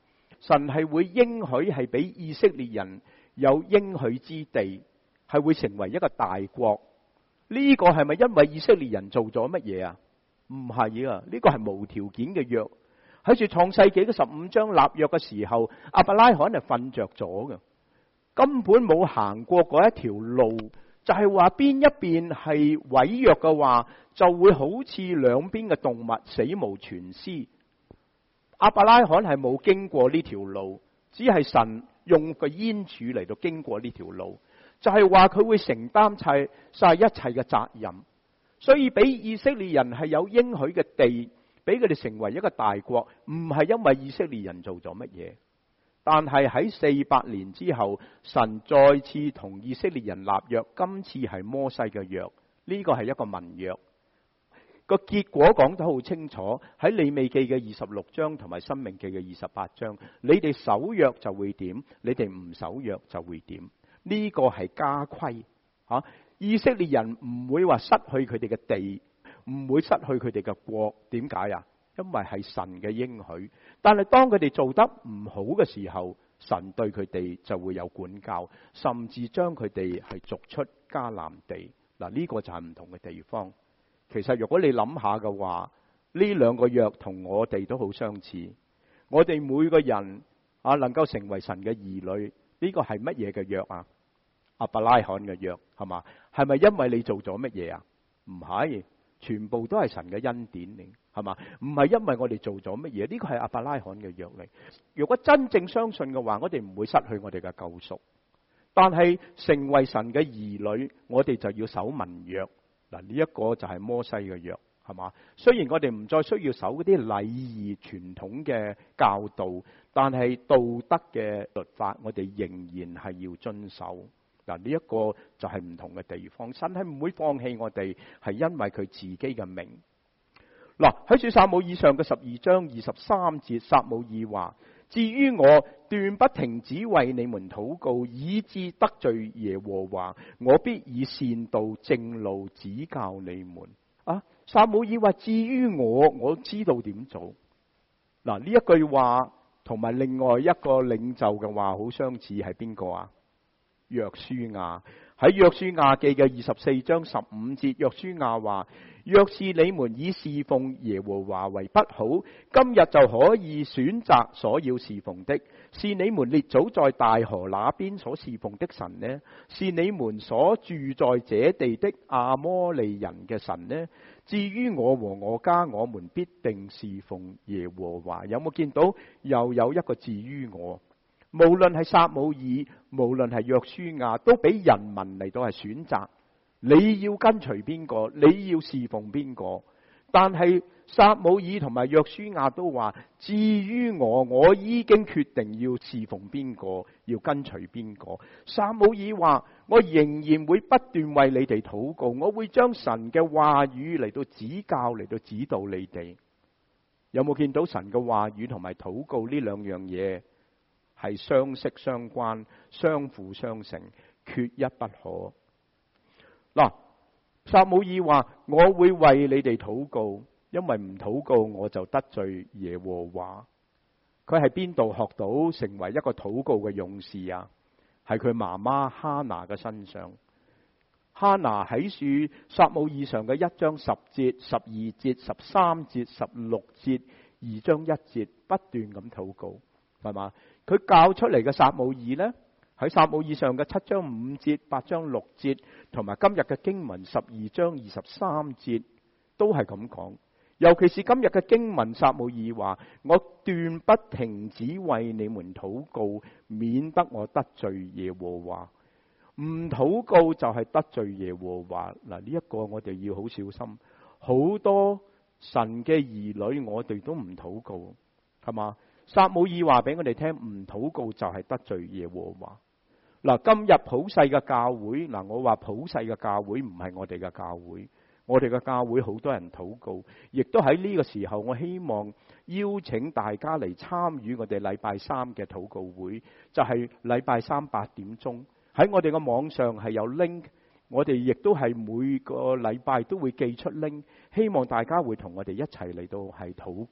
神係會應許係俾以色列人有應許之地，係會成為一個大國。呢個係咪因為以色列人做咗乜嘢啊？唔係啊，呢個係無條件嘅約。喺住創世紀嘅十五章立約嘅時候，亞伯拉罕係瞓着咗嘅，根本冇行過嗰一條路，就係話邊一邊係毀約嘅話，就會好似兩邊嘅動物死無全屍。亞伯拉罕係冇經過呢條路，只係神用個煙柱嚟到經過呢條路，就係話佢會承擔晒晒一切嘅責任。所以俾以色列人係有應許嘅地，俾佢哋成為一個大國，唔係因為以色列人做咗乜嘢，但係喺四百年之後，神再次同以色列人立約，今次係摩西嘅約，呢個係一個盟約。個結果講得好清楚，喺利未記嘅二十六章同埋申命記嘅二十八章，你哋守約就會點，你哋唔守約就會點。呢個係家規吓，以色列人唔會話失去佢哋嘅地，唔會失去佢哋嘅國。點解啊？因為係神嘅應許。但係當佢哋做得唔好嘅時候，神對佢哋就會有管教，甚至將佢哋係逐出迦南地。嗱，呢個就係唔同嘅地方。其實如果你諗下嘅話，呢兩個約同我哋都好相似。我哋每個人啊，能夠成為神嘅兒女，呢個係乜嘢嘅約啊？亞伯拉罕嘅約係嘛？係咪因為你做咗乜嘢啊？唔係，全部都係神嘅恩典嚟，係嘛？唔係因為我哋做咗乜嘢，呢個係亞伯拉罕嘅約嚟。如果真正相信嘅話，我哋唔會失去我哋嘅救贖。但係成為神嘅兒女，我哋就要守盟約。嗱，呢一個就係摩西嘅約，係嘛？雖然我哋唔再需要守嗰啲禮儀傳統嘅教導，但係道德嘅律法，我哋仍然係要遵守。嗱，呢一個就係唔同嘅地方。神係唔會放棄我哋，係因為佢自己嘅名。嗱，喺住撒母耳上嘅十二章二十三節，撒母耳話：至於我，斷不停止為你們禱告，以致得罪耶和華。我必以善道正路指教你們。啊，撒母耳話：至於我，我知道點做。嗱，呢一句話同埋另外一個領袖嘅話好相似，係邊個啊？約書亞。喺約書亞記嘅二十四章十五節，約書亞話：若是你們以侍奉耶和華為不好，今日就可以選擇所要侍奉的，是你們列祖在大河那邊所侍奉的神呢？是你們所住在這地的亞摩利人嘅神呢？至於我和我家，我們必定侍奉耶和華。有冇見到又有一個至於我？無論係撒母耳，無論係約書亞，都俾人民嚟到係選擇，你要跟隨邊個，你要侍奉邊個。但係撒母耳同埋約書亞都話：至於我，我已經決定要侍奉邊個，要跟隨邊個。撒母耳話：我仍然會不斷為你哋禱告，我會將神嘅話語嚟到指教，嚟到指導你哋。有冇見到神嘅話語同埋禱告呢兩樣嘢係相識相關、相輔相成，缺一不可。嗱，撒母耳話：我會為你哋禱告，因為唔禱告我就得罪耶和華。佢喺邊度學到成為一個禱告嘅勇士啊？係佢媽媽哈拿嘅身上。哈拿喺書撒母耳上嘅一章十節、十二節、十三節、十六節、二章一節，不斷咁禱告，係嘛？佢教出嚟嘅撒母耳呢，喺撒母耳上嘅七章五節、八章六節，同埋今日嘅經文十二章二十三節，都係咁講。尤其是今日嘅經文，撒母耳話：我斷不停止為你們禱告，免得我得罪耶和華。唔禱告就係得罪耶和華。嗱，呢一個我哋要好小心。好多神嘅兒女，我哋都唔禱告，係嘛？撒母耳話俾我哋聽，唔禱告就係得罪耶和華。嗱，今日普世嘅教會，嗱，我話普世嘅教會唔係我哋嘅教會，我哋嘅教會好多人禱告，亦都喺呢個時候，我希望邀請大家嚟參與我哋禮拜三嘅禱告會，就係禮拜三八點鐘喺我哋嘅網上係有 link， 我哋亦都係每個禮拜都會寄出 link， 希望大家會同我哋一齊嚟到係禱告。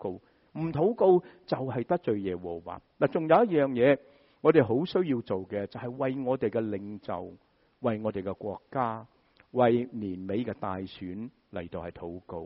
唔禱告就係得罪耶和華。嗱，仲有一樣嘢，我哋好需要做嘅就係為我哋嘅領袖、為我哋嘅國家、為年尾嘅大選嚟到係禱告。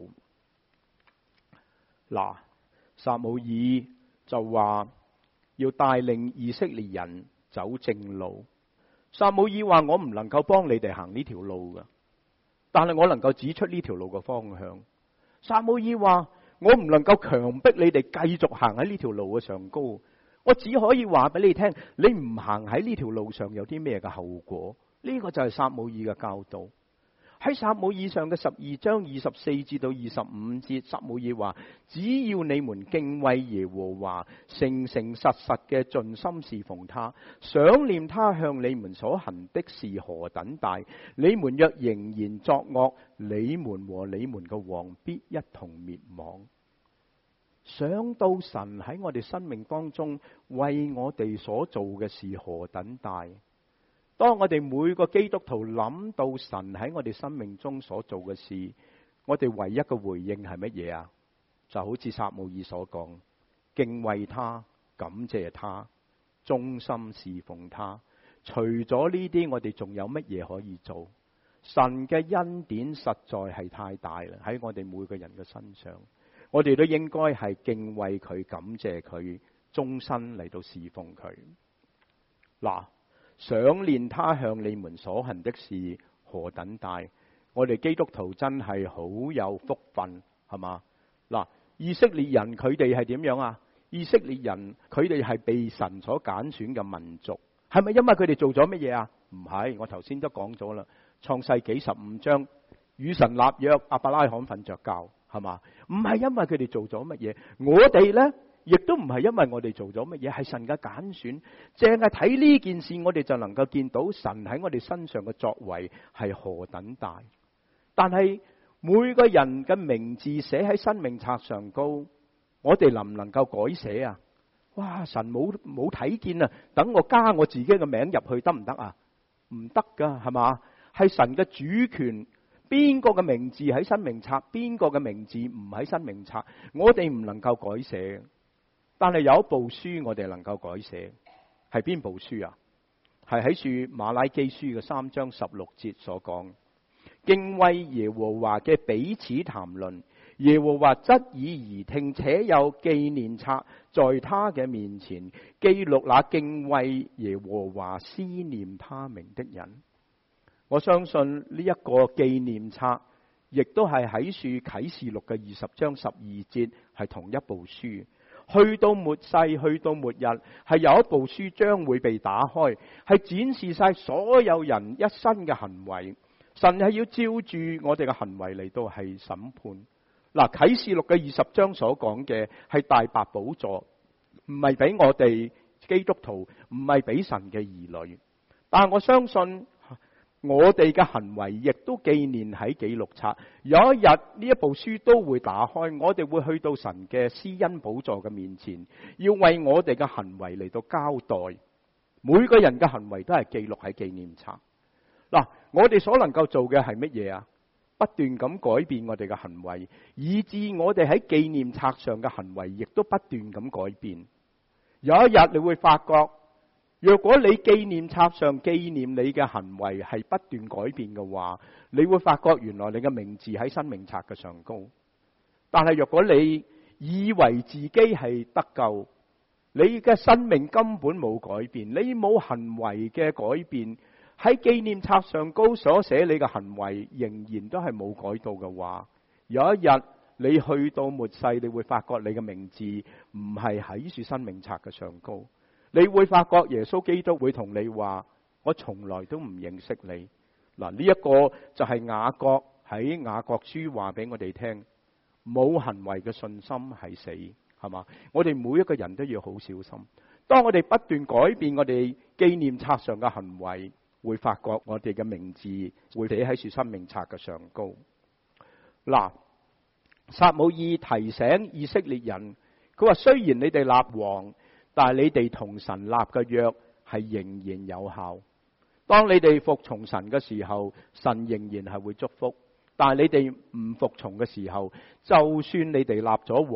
嗱，撒母耳就話要帶領以色列人走正路。撒母耳話：我唔能夠幫你哋行呢條路噶，但係我能夠指出呢條路嘅方向。撒母耳話：我唔能夠強迫你哋繼續行喺呢條路嘅上高，我只可以話俾你聽，你唔行喺呢條路上有啲咩嘅後果。呢個就係撒母耳嘅教導。喺撒母耳上嘅十二章二十四至到二十五節，撒母耳話：只要你們敬畏耶和華，誠誠實實嘅盡心侍奉他，想念他向你們所行的是何等大，你們若仍然作惡，你們和你們嘅王必一同滅亡。想到神喺我哋生命當中為我哋所做嘅是何等大。當我哋每個基督徒諗到神喺我哋生命中所做嘅事，我哋唯一嘅回應係乜嘢啊？就好似撒母耳所講，敬畏他，感謝他，忠心侍奉他。除咗呢啲，我哋仲有乜嘢可以做？神嘅恩典實在係太大啦，喺我哋每個人嘅身上，我哋都應該係敬畏佢，感謝佢，終身嚟到侍奉佢。嗱，想念他向你們所行的事何等大，我哋基督徒真係好有福分，係嘛？嗱，以色列人佢哋係點樣啊？以色列人佢哋係被神所揀選嘅民族，係咪因為佢哋做咗乜嘢啊？唔係，我頭先都講咗啦，創世紀十五章與神立約，亞伯拉罕瞓着覺，係嘛？唔係因為佢哋做咗乜嘢，我哋呢？亦都唔係因為我哋做咗乜嘢，係神嘅揀選。淨係睇呢件事，我哋就能夠見到神喺我哋身上嘅作為係何等大。但係每個人嘅名字寫喺生命冊上高，我哋能唔能夠改寫啊？哇！神冇冇睇見啊？等我加我自己嘅名入去得唔得啊？唔得噶，係嘛？係神嘅主權，邊個嘅名字喺生命冊，邊個嘅名字唔喺生命冊，我哋唔能夠改寫。但係有一部書我哋能夠改寫，係邊部書啊？係喺書馬拉基書嘅三章十六節所講，敬畏耶和華嘅彼此談論，耶和華側耳而聽，且有紀念冊在他嘅面前，記錄那敬畏耶和華思念他名的人。我相信呢一個紀念冊亦都係喺書啟示錄嘅二十章十二節，係同一部書。去到末世，去到末日，係有一部書將會被打開，係展示晒所有人一生嘅行為。神係要照住我哋嘅行為嚟到係審判。嗱，啟示錄嘅二十章所講嘅係大白寶座，唔係俾我哋基督徒，唔係俾神嘅兒女。但係我相信我哋嘅行為亦都紀念喺記錄冊，有一日呢一部書都會打開，我哋會去到神嘅施恩寶座嘅面前，要為我哋嘅行為嚟到交代。每個人嘅行為都係記錄喺紀念冊。嗱，我哋所能夠做嘅係乜嘢啊？不斷咁改變我哋嘅行為，以致我哋喺紀念冊上嘅行為亦都不斷咁改變。有一日你會發覺，若果你紀念冊上紀念你嘅行為係不斷改變嘅話，你會發覺原來你嘅名字喺生命冊嘅上高。但係若果你以為自己係得救，你嘅生命根本冇改變，你冇行為嘅改變，喺紀念冊上高所寫你嘅行為仍然都係冇改到嘅話，有一日你去到末世，你會發覺你嘅名字唔係喺住生命冊嘅上高。你會發覺耶穌基督會同你話：我從來都唔認識你。嗱，呢一個就係雅各喺雅各書話俾我哋聽，冇行為嘅信心係死，係嘛？我哋每一個人都要好小心。當我哋不斷改變我哋紀念冊上嘅行為，會發覺我哋嘅名字會寫喺住生命冊嘅上高。嗱，撒母耳提醒以色列人，佢話雖然你哋立王，但係你哋同神立嘅約係仍然有效。當你哋服從神嘅時候，神仍然係會祝福。但係你哋唔服從嘅時候，就算你哋立咗王，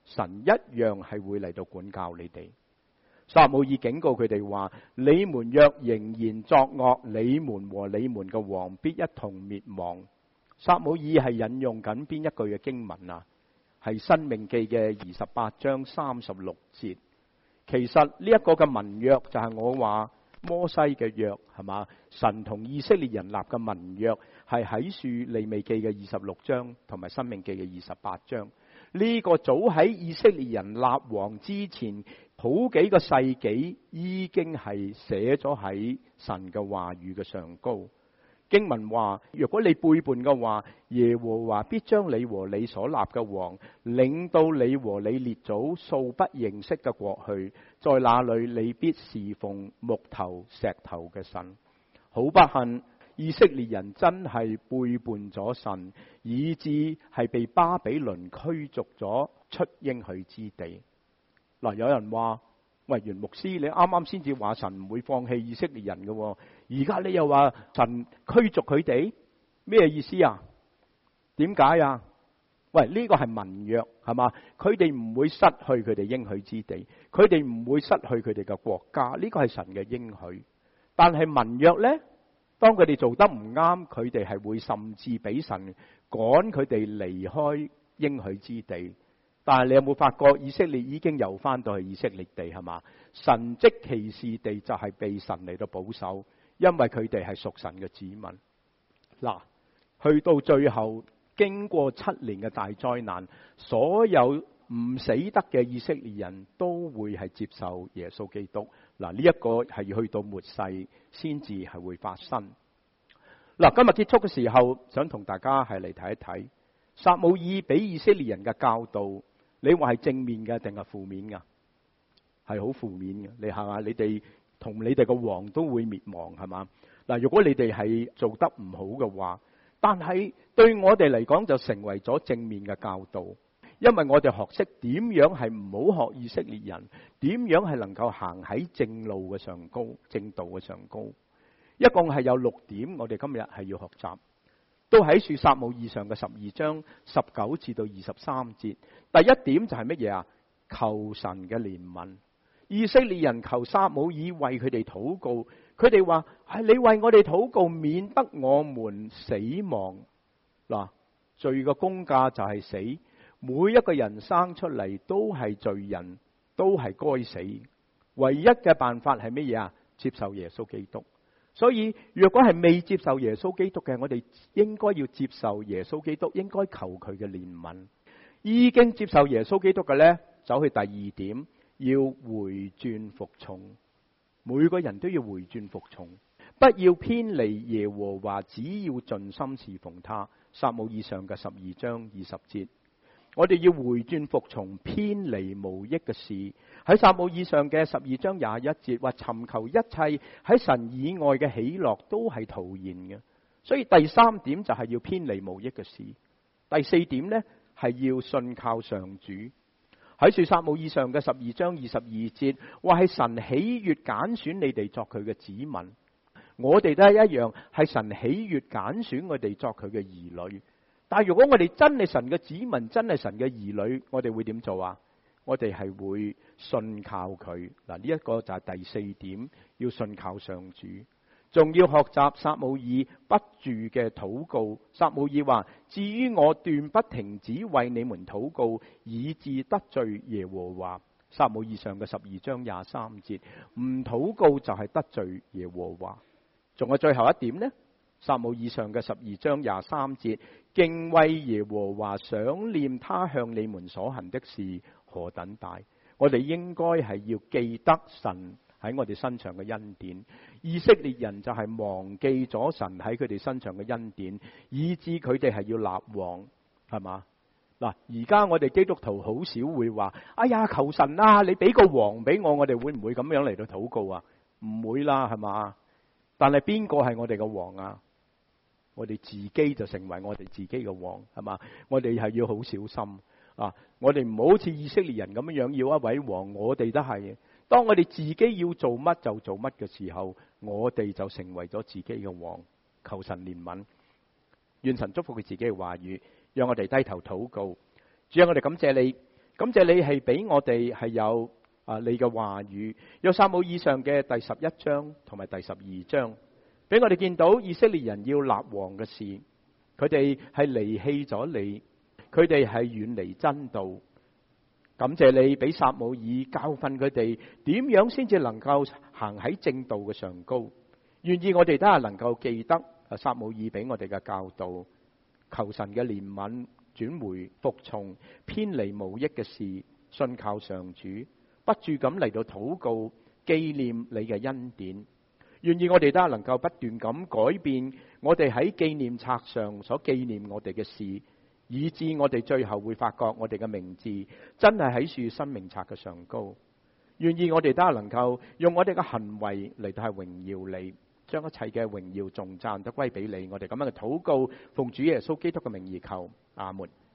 神一樣係會嚟到管教你哋。撒母耳警告佢哋話：你們若仍然作惡，你們和你們嘅王必一同滅亡。撒母耳係引用緊邊一句嘅經文啊？係申命記嘅二十八章三十六節。其實呢一個嘅盟約就係我話摩西嘅約，係嘛？神同以色列人立嘅盟約係喺書利未記嘅二十六章同埋申命記嘅二十八章。呢個早喺以色列人立王之前好幾個世紀已經係寫咗喺神嘅話語嘅上高。經文話：如果你背叛嘅話，耶和華必將你和你所立嘅王領到你和你列祖素不認識嘅國去，在那裏你必侍奉木頭石頭嘅神。好不幸，以色列人真係背叛咗神，以致係被巴比倫驅逐咗出應許之地。嗱，有人話：喂，袁牧師，你啱啱先至話神唔會放棄以色列人嘅，而家你又話神驅逐佢哋，咩意思啊？點解啊？喂，呢個係盟約，係嘛？佢哋唔會失去佢哋應許之地，佢哋唔會失去佢哋嘅國家，呢個係神嘅應許。但係盟約呢，當佢哋做得唔啱，佢哋係會甚至俾神趕佢哋離開應許之地。但係你有冇發覺以色列已經又翻到去以色列地，係嘛？神蹟奇事地就係被神嚟到保守，因為佢哋係屬神嘅子民。嗱，去到最後經過七年嘅大災難，所有唔死得嘅以色列人都會係接受耶穌基督。嗱，呢一個係去到末世先至係會發生。嗱，今日結束嘅時候，想同大家係嚟睇一睇撒母耳俾以色列人嘅教導。你話係正面嘅定係負面嘅？係好負面嘅。你係嘛？你哋同你哋個王都會滅亡，係嘛？嗱，如果你哋係做得唔好嘅話，但係對我哋嚟講就成為咗正面嘅教導，因為我哋學識點樣係唔好學以色列人，點樣係能夠行喺正路嘅上高，正道嘅上高。一共係有六點，我哋今日係要學習。都喺書撒母耳上嘅十二章十九至到二十三節。第一點就係乜嘢啊？求神嘅憐憫。以色列人求撒母耳為佢哋禱告，佢哋話係你為我哋禱告，免得我們死亡。嗱，罪嘅工價就係死，每一個人生出嚟都係罪人，都係該死。唯一嘅辦法係乜嘢啊？接受耶穌基督。所以，若果係未接受耶穌基督嘅，我哋應該要接受耶穌基督，應該求佢嘅憐憫。已經接受耶穌基督嘅呢，走去第二點，要回轉服從。每個人都要回轉服從，不要偏離耶和華，只要盡心侍奉他。撒母耳上嘅十二章二十節。我哋要回轉服從，偏離無益嘅事。喺撒母耳上嘅十二章廿一節話，尋求一切喺神以外嘅喜樂都係徒然嘅。所以第三點就係要偏離無益嘅事。第四點呢，係要信靠上主。喺書撒母耳上嘅十二章二十二節話，係神喜悅揀選你哋作佢嘅子民。我哋都係一樣，係神喜悅揀選我哋作佢嘅兒女。但係如果我哋真係神嘅子民，真係神嘅兒女，我哋會點做啊？我哋係會信靠佢。嗱，呢一個就係第四點，要信靠上主。仲要學習撒母耳不住嘅禱告。撒母耳話：至於我斷不停止為你們禱告，以致得罪耶和華。撒母耳上嘅十二章廿三節，唔禱告就係得罪耶和華。仲有最後一點呢？撒母耳上嘅十二章廿三節，敬畏耶和華，想念他向你們所行的事何等大。我哋應該係要記得神喺我哋身上嘅恩典。以色列人就係忘記咗神喺佢哋身上嘅恩典，以致佢哋係要立王，係嘛？嗱，而家我哋基督徒好少會話：哎呀，求神啊，你俾個王俾我，我哋會唔會咁樣嚟到禱告啊？唔會啦，係嘛？但係邊個係我哋嘅王啊？我哋自己就成為我哋自己嘅王，係嘛？我哋係要好小心啊！我哋唔好好似以色列人咁樣樣要一位王，我哋都係。當我哋自己要做乜就做乜嘅時候，我哋就成為咗自己嘅王。求神憐憫，願神祝福佢自己嘅話語，讓我哋低頭禱告。主啊，我哋感謝你， 感謝你係俾我哋係有啊你嘅話語，有撒母耳上嘅第十一章同埋第十二章，俾我哋見到以色列人要立王嘅事，佢哋係離棄咗你，佢哋係遠離真道。感謝你俾撒母耳教訓佢哋點樣先至能夠行喺正道嘅上高。願意我哋都係能夠記得啊撒母耳俾我哋嘅教導，求神嘅憐憫，轉回服從偏離無益嘅事，信靠上主，不住咁嚟到禱告，紀念你嘅恩典。願意我哋都係能夠不斷咁改變我哋喺紀念冊上所紀念我哋嘅事，以致我哋最後會發覺我哋嘅名字真係喺樹生命冊嘅上高。願意我哋都係能夠用我哋嘅行為嚟到係榮耀你，將一切嘅榮耀頌讚都歸俾你。我哋咁樣嘅禱告，奉主耶穌基督嘅名義求，阿門。